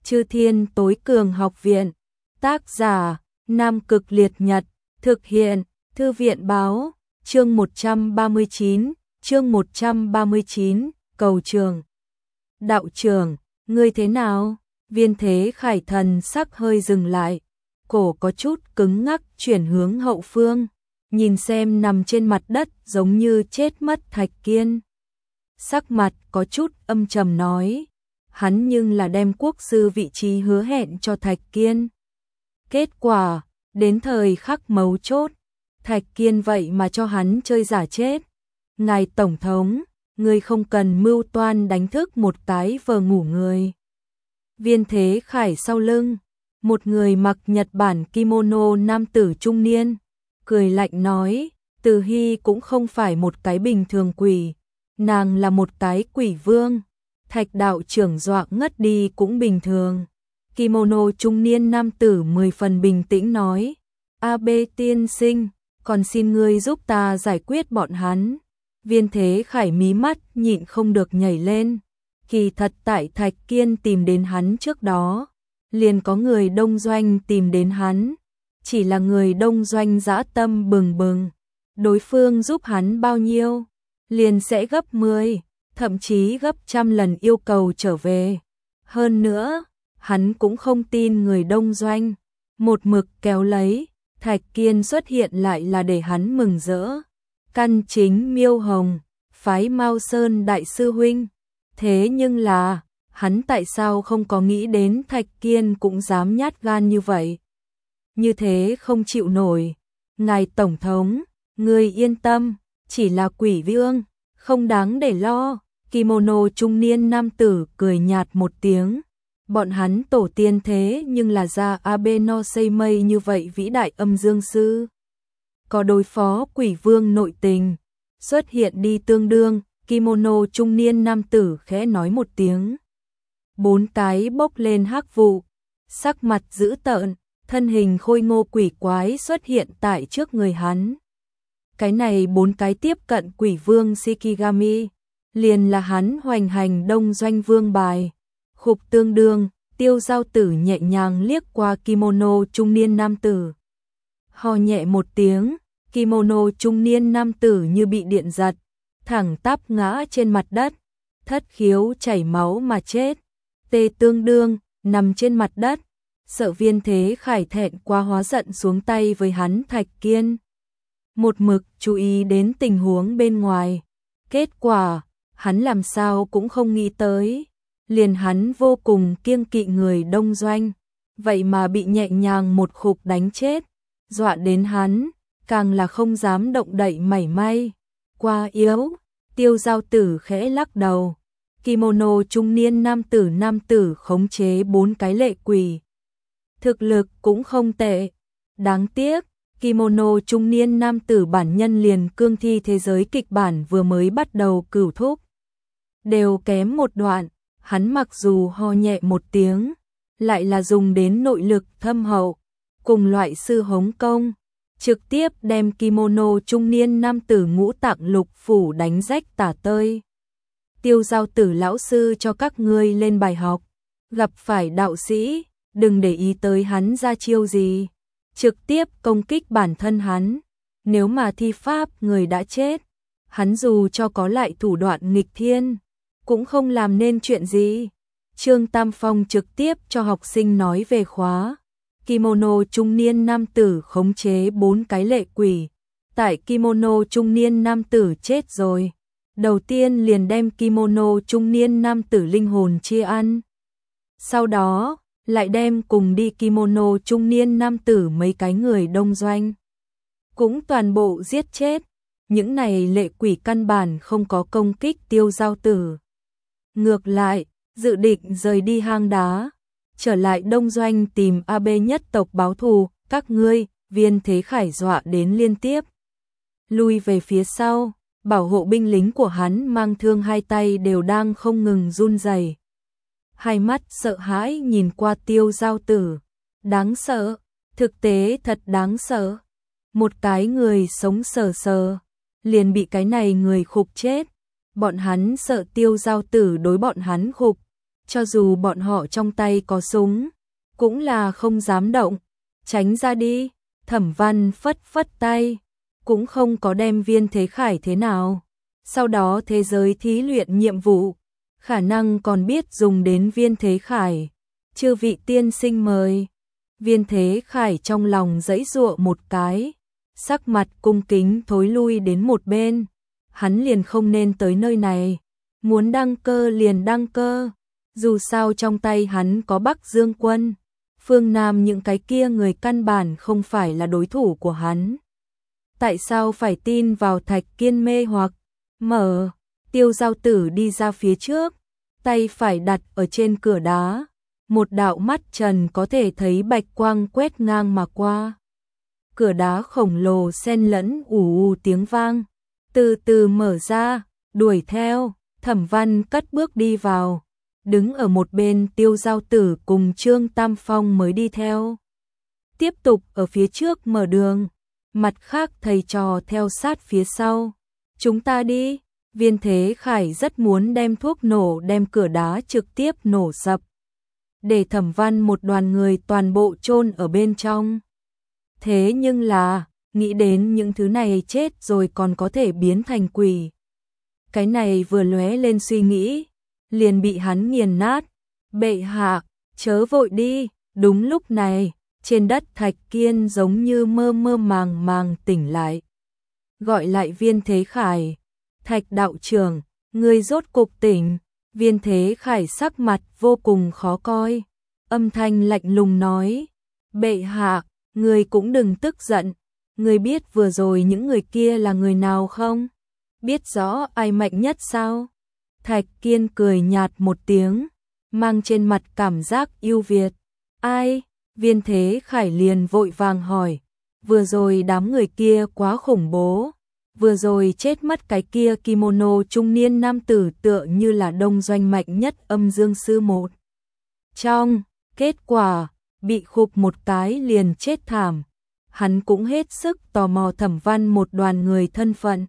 Chư Thiên Tối Cường Học Viện. Tác giả: Nam Cực Liệt Nhật. Thực hiện: Thư viện báo. Chương 139, cầu trường. Đạo trưởng, ngươi thế nào? Viên Thế Khải thần sắc hơi dừng lại, cổ có chút cứng ngắc chuyển hướng hậu phương, nhìn xem nằm trên mặt đất giống như chết mất Thạch Kiên. Sắc mặt có chút âm trầm nói, hắn nhưng là đem quốc sư vị trí hứa hẹn cho Thạch Kiên. Kết quả, đến thời khắc mấu chốt, Thạch Kiên vậy mà cho hắn chơi giả chết. Ngài Tổng thống, ngươi không cần mưu toan đánh thức một cái vờ ngủ người. Viên Thế Khải sau lưng, một người mặc Nhật Bản kimono nam tử trung niên, cười lạnh nói, Từ Hy cũng không phải một cái bình thường quỷ, nàng là một cái quỷ vương. Thạch đạo trưởng dọa ngất đi cũng bình thường. Kimono trung niên nam tử 10 phần bình tĩnh nói, AB tiên sinh, còn xin ngươi giúp ta giải quyết bọn hắn. Viên Thế Khải mí mắt nhịn không được nhảy lên. Kỳ thật tại Thạch Kiên tìm đến hắn trước đó, liền có người Đông Doanh tìm đến hắn. Chỉ là người Đông Doanh dã tâm bừng bừng, đối phương giúp hắn bao nhiêu, liền sẽ gấp 10, thậm chí gấp 100 lần yêu cầu trở về. Hơn nữa, hắn cũng không tin người Đông Doanh, một mực kéo lấy, Thạch Kiên xuất hiện lại là để hắn mừng rỡ. Căn chính Miêu Hồng, phái Mao Sơn đại sư huynh. Thế nhưng là, hắn tại sao không có nghĩ đến Thạch Kiên cũng dám nhát gan như vậy? Như thế không chịu nổi. Ngài Tổng thống, ngươi yên tâm, chỉ là quỷ vương, không đáng để lo. Kimono trung niên nam tử cười nhạt một tiếng. Bọn hắn tổ tiên thế nhưng là ra Abe no Seimei như vậy vĩ đại âm dương sư. Có đối phó quỷ vương nội tình, xuất hiện đi tương đương. Kimono trung niên nam tử khẽ nói một tiếng. 4 cái bốc lên hắc vụ, sắc mặt dữ tợn, thân hình khôi ngô quỷ quái xuất hiện tại trước người hắn. Cái này 4 cái tiếp cận quỷ vương Shikigami, liền là hắn hoành hành Đông Doanh vương bài. Khục tương đương, Tiêu Giao Tử nhẹ nhàng liếc qua kimono trung niên nam tử. Ho nhẹ một tiếng, kimono trung niên nam tử như bị điện giật, thẳng tắp ngã trên mặt đất, thất khiếu chảy máu mà chết. Tê tương đương, nằm trên mặt đất, sợ Viên Thế Khải thẹn quá hóa giận xuống tay với hắn Thạch Kiên. Một mực chú ý đến tình huống bên ngoài. Kết quả, hắn làm sao cũng không nghĩ tới. Liền hắn vô cùng kiêng kỵ người Đông Doanh, vậy mà bị nhẹ nhàng một khục đánh chết. Dọa đến hắn, càng là không dám động đậy mảy may. Quá yếu, Tiêu Giao Tử khẽ lắc đầu. Kimono trung niên nam tử khống chế 4 cái lệ quỷ. Thực lực cũng không tệ. Đáng tiếc, kimono trung niên nam tử bản nhân liền cương thi thế giới kịch bản vừa mới bắt đầu cửu thúc. Đều kém một đoạn, hắn mặc dù ho nhẹ một tiếng, lại là dùng đến nội lực thâm hậu, cùng loại sư hống công, trực tiếp đem kimono trung niên nam tử ngũ tạng lục phủ đánh rách tả tơi. Tiêu Giao Tử lão sư cho các ngươi lên bài học, gặp phải đạo sĩ, đừng để ý tới hắn ra chiêu gì, trực tiếp công kích bản thân hắn. Nếu mà thi pháp người đã chết, hắn dù cho có lại thủ đoạn nghịch thiên, cũng không làm nên chuyện gì. Trương Tam Phong trực tiếp cho học sinh nói về khóa. Kimono trung niên nam tử khống chế 4 cái lệ quỷ. Tại kimono trung niên nam tử chết rồi, đầu tiên liền đem kimono trung niên nam tử linh hồn chia ăn. Sau đó, lại đem cùng đi kimono trung niên nam tử mấy cái người Đông Doanh, cũng toàn bộ giết chết. Những này lệ quỷ căn bản không có công kích Tiêu Giao Tử. Ngược lại, dự định rời đi hang đá, trở lại Đông Doanh tìm AB nhất tộc báo thù. Các ngươi, Viên Thế Khải dọa đến liên tiếp lui về phía sau, bảo hộ binh lính của hắn mang thương hai tay đều đang không ngừng run rẩy. Hai mắt sợ hãi nhìn qua Tiêu Giao Tử, đáng sợ, thực tế thật đáng sợ. Một cái người sống sờ sờ, liền bị cái này người khục chết. Bọn hắn sợ Tiêu Giao Tử đối bọn hắn khục, cho dù bọn họ trong tay có súng, cũng là không dám động, tránh ra đi. Thẩm Văn phất phất tay, cũng không có đem Viên Thế Khải thế nào. Sau đó thế giới thí luyện nhiệm vụ, khả năng còn biết dùng đến Viên Thế Khải. Chư vị tiên sinh mời. Viên Thế Khải trong lòng giãy giụa một cái, sắc mặt cung kính thối lui đến một bên. Hắn liền không nên tới nơi này, muốn đăng cơ liền đăng cơ. Dù sao trong tay hắn có Bắc Dương quân, phương Nam những cái kia người căn bản không phải là đối thủ của hắn. Tại sao phải tin vào Thạch Kiên mê hoặc? Mở, Tiêu Giao Tử đi ra phía trước, tay phải đặt ở trên cửa đá, một đạo mắt trần có thể thấy bạch quang quét ngang mà qua. Cửa đá khổng lồ xen lẫn ù ù tiếng vang, từ từ mở ra, đuổi theo. Thẩm Văn cất bước đi vào, đứng ở một bên Tiêu Giao Tử cùng Trương Tam Phong mới đi theo. Tiếp tục ở phía trước mở đường, mặt khác thầy trò theo sát phía sau. Chúng ta đi. Viên Thế Khải rất muốn đem thuốc nổ đem cửa đá trực tiếp nổ sập, để Thẩm Văn một đoàn người toàn bộ chôn ở bên trong. Thế nhưng là, nghĩ đến những thứ này chết rồi còn có thể biến thành quỷ. Cái này vừa lóe lên suy nghĩ, liền bị hắn nghiền nát. Bệ hạ, chớ vội đi. Đúng lúc này, trên đất Thạch Kiên giống như mơ mơ màng màng tỉnh lại. Gọi lại Viên Thế Khải. Thạch đạo trưởng, ngươi rốt cục tỉnh. Viên Thế Khải sắc mặt vô cùng khó coi, âm thanh lạnh lùng nói: Bệ hạ, ngươi cũng đừng tức giận. Ngươi biết vừa rồi những người kia là người nào không? Biết rõ ai mạnh nhất sao? Thạch Kiên cười nhạt một tiếng, mang trên mặt cảm giác yêu Việt. Ai? Viên Thế Khải liền vội vàng hỏi. Vừa rồi đám người kia quá khủng bố. Vừa rồi chết mất cái kia kimono trung niên nam tử tựa như là đông doanh mạnh nhất âm dương sư một trong. Kết quả, bị khục một cái liền chết thảm. Hắn cũng hết sức tò mò Thẩm Văn một đoàn người thân phận.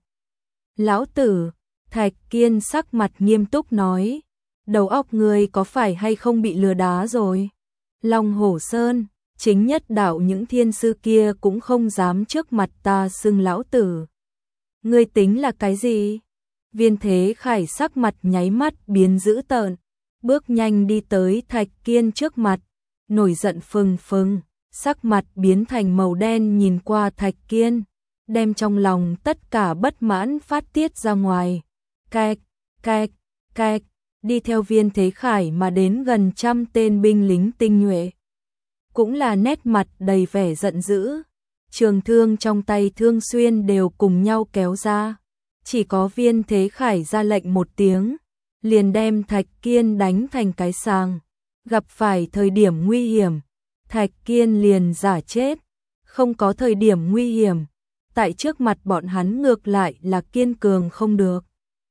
Lão tử, Thạch Kiên sắc mặt nghiêm túc nói, đầu óc người có phải hay không bị lừa đá rồi? Long Hổ Sơn, chính nhất đạo những thiên sư kia cũng không dám trước mặt ta xưng lão tử. Ngươi tính là cái gì? Viên Thế Khải sắc mặt nháy mắt biến dữ tợn, bước nhanh đi tới Thạch Kiên trước mặt, nổi giận phừng phừng, sắc mặt biến thành màu đen nhìn qua Thạch Kiên, đem trong lòng tất cả bất mãn phát tiết ra ngoài. Cạch, cạch, cạch, đi theo Viên Thế Khải mà đến gần 100 tên binh lính tinh nhuệ. Cũng là nét mặt đầy vẻ giận dữ, trường thương trong tay Thương Xuyên đều cùng nhau kéo ra. Chỉ có Viên Thế Khải ra lệnh một tiếng, liền đem Thạch Kiên đánh thành cái sàng. Gặp phải thời điểm nguy hiểm, Thạch Kiên liền giả chết, không có thời điểm nguy hiểm. Tại trước mặt bọn hắn ngược lại là kiên cường không được.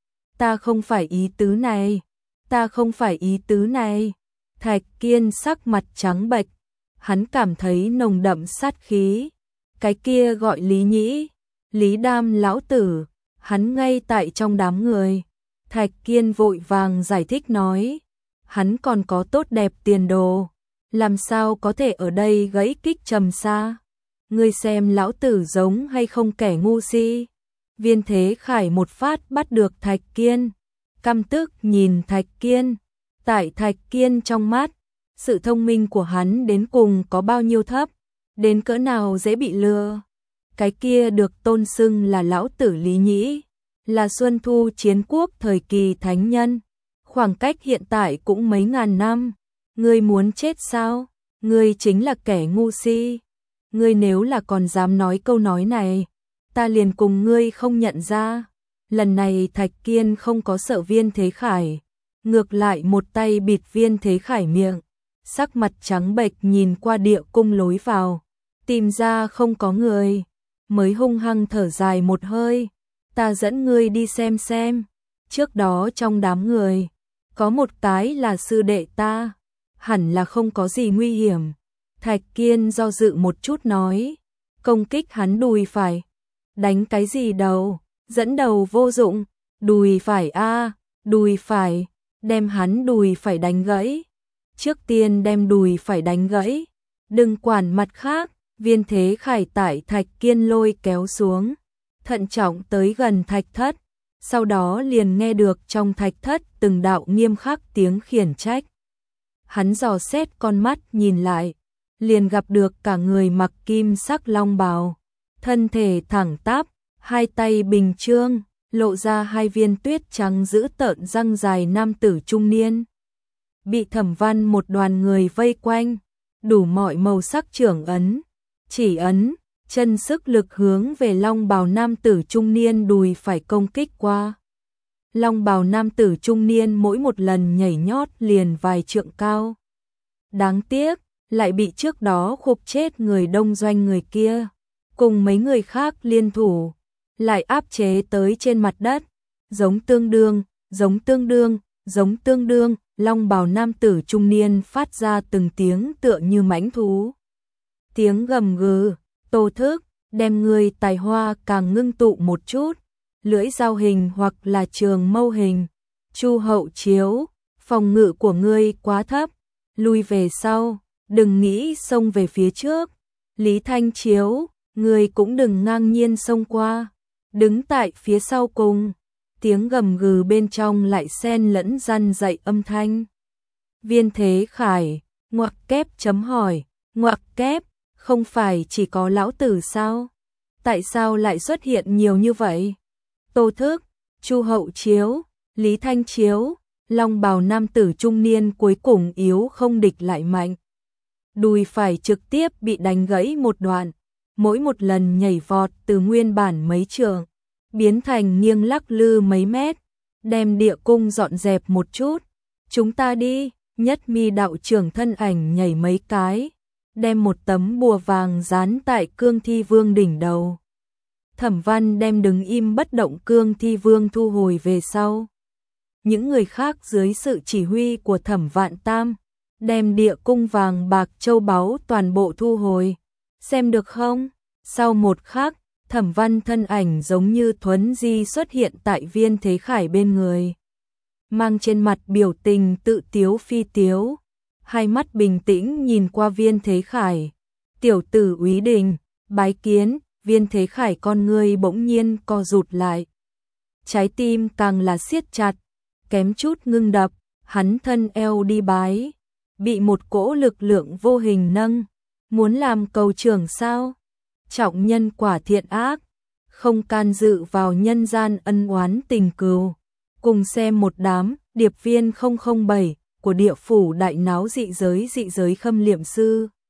Ta không phải ý tứ này, ta không phải ý tứ này. Thạch Kiên sắc mặt trắng bệch, hắn cảm thấy nồng đậm sát khí. Cái kia gọi Lý Nhĩ, Lý Đam lão tử, hắn ngay tại trong đám người. Thạch Kiên vội vàng giải thích nói, hắn còn có tốt đẹp tiền đồ, làm sao có thể ở đây gãy kích trầm xa. Ngươi xem lão tử giống hay không kẻ ngu si? Viên Thế Khải một phát bắt được Thạch Kiên, căm tức nhìn Thạch Kiên. Tại Thạch Kiên trong mắt, sự thông minh của hắn đến cùng có bao nhiêu thấp, đến cỡ nào dễ bị lừa. Cái kia được tôn xưng là lão tử Lý Nhĩ, là Xuân Thu Chiến Quốc thời kỳ thánh nhân, khoảng cách hiện tại cũng mấy ngàn năm. Ngươi muốn chết sao? Ngươi chính là kẻ ngu si. Ngươi nếu là còn dám nói câu nói này, ta liền cùng ngươi không nhận ra. Lần này Thạch Kiên không có sợ Viên Thế Khải, ngược lại một tay bịt Viên Thế Khải miệng, sắc mặt trắng bệch nhìn qua địa cung lối vào, tìm ra không có người, mới hung hăng thở dài một hơi. Ta dẫn ngươi đi xem. Trước đó trong đám người, có một cái là sư đệ ta, hẳn là không có gì nguy hiểm. Thạch Kiên do dự một chút nói, công kích hắn đùi phải. Đánh cái gì đầu, dẫn đầu vô dụng, đùi phải a, đùi phải. đem hắn đùi phải đánh gãy. Trước tiên đem đùi phải đánh gãy, đừng quản mặt khác. Viên Thế Khải tải Thạch Kiên lôi kéo xuống, thận trọng tới gần thạch thất, sau đó liền nghe được trong thạch thất từng đạo nghiêm khắc tiếng khiển trách. Hắn dò xét con mắt nhìn lại, liền gặp được cả người mặc kim sắc long bào, thân thể thẳng tắp, hai tay bình trương, lộ ra hai viên tuyết trắng giữ tợn răng dài nam tử trung niên. Bị Thẩm Văn một đoàn người vây quanh, đủ mọi màu sắc trưởng ấn, chỉ ấn, chân sức lực hướng về long bào nam tử trung niên đùi phải công kích qua. Long bào nam tử trung niên mỗi một lần nhảy nhót liền vài trượng cao. Đáng tiếc, lại bị trước đó khục chết người đông doanh người kia, cùng mấy người khác liên thủ, lại áp chế tới trên mặt đất, giống tương đương, giống tương đương, giống tương đương, long bào nam tử trung niên phát ra từng tiếng tựa như mãnh thú. Tiếng gầm gừ, Tô Thức, đem người tài hoa càng ngưng tụ một chút, lưỡi dao hình hoặc là trường mâu hình. Chu Hậu Chiếu, phòng ngự của ngươi quá thấp, lui về sau, đừng nghĩ xông về phía trước. Lý Thanh Chiếu, ngươi cũng đừng ngang nhiên xông qua, đứng tại phía sau cùng. Tiếng gầm gừ bên trong lại xen lẫn răn dậy âm thanh. Viên Thế Khải, ngoặc kép chấm hỏi, ngoặc kép, không phải chỉ có lão tử sao? Tại sao lại xuất hiện nhiều như vậy? Tô Thức, Chu Hậu Chiếu, Lý Thanh Chiếu, long bào nam tử trung niên cuối cùng yếu không địch lại mạnh. Đùi phải trực tiếp bị đánh gãy một đoạn, mỗi một lần nhảy vọt từ nguyên bản mấy trượng, biến thành nghiêng lắc lư mấy mét, đem địa cung dọn dẹp một chút. Chúng ta đi, Nhất Mi đạo trưởng thân ảnh nhảy mấy cái, đem một tấm bùa vàng dán tại Cương Thi Vương đỉnh đầu. Thẩm Văn đem đứng im bất động Cương Thi Vương thu hồi về sau. Những người khác dưới sự chỉ huy của Thẩm Vạn Tam, đem địa cung vàng bạc châu báu toàn bộ thu hồi. Xem được không? Sau một khắc, Thẩm Văn thân ảnh giống như thuấn di xuất hiện tại Viên Thế Khải bên người. Mang trên mặt biểu tình tự tiếu phi tiếu, hai mắt bình tĩnh nhìn qua Viên Thế Khải. Tiểu tử Úy Đình, bái kiến. Viên Thế Khải con ngươi bỗng nhiên co rụt lại. Trái tim càng là siết chặt, kém chút ngưng đập, hắn thân eo đi bái. Bị một cỗ lực lượng vô hình nâng, muốn làm cầu trưởng sao? Trọng nhân quả thiện ác, không can dự vào nhân gian ân oán tình cừu. Cùng xem một đám, điệp viên 007 của địa phủ đại náo dị giới khâm liệm sư.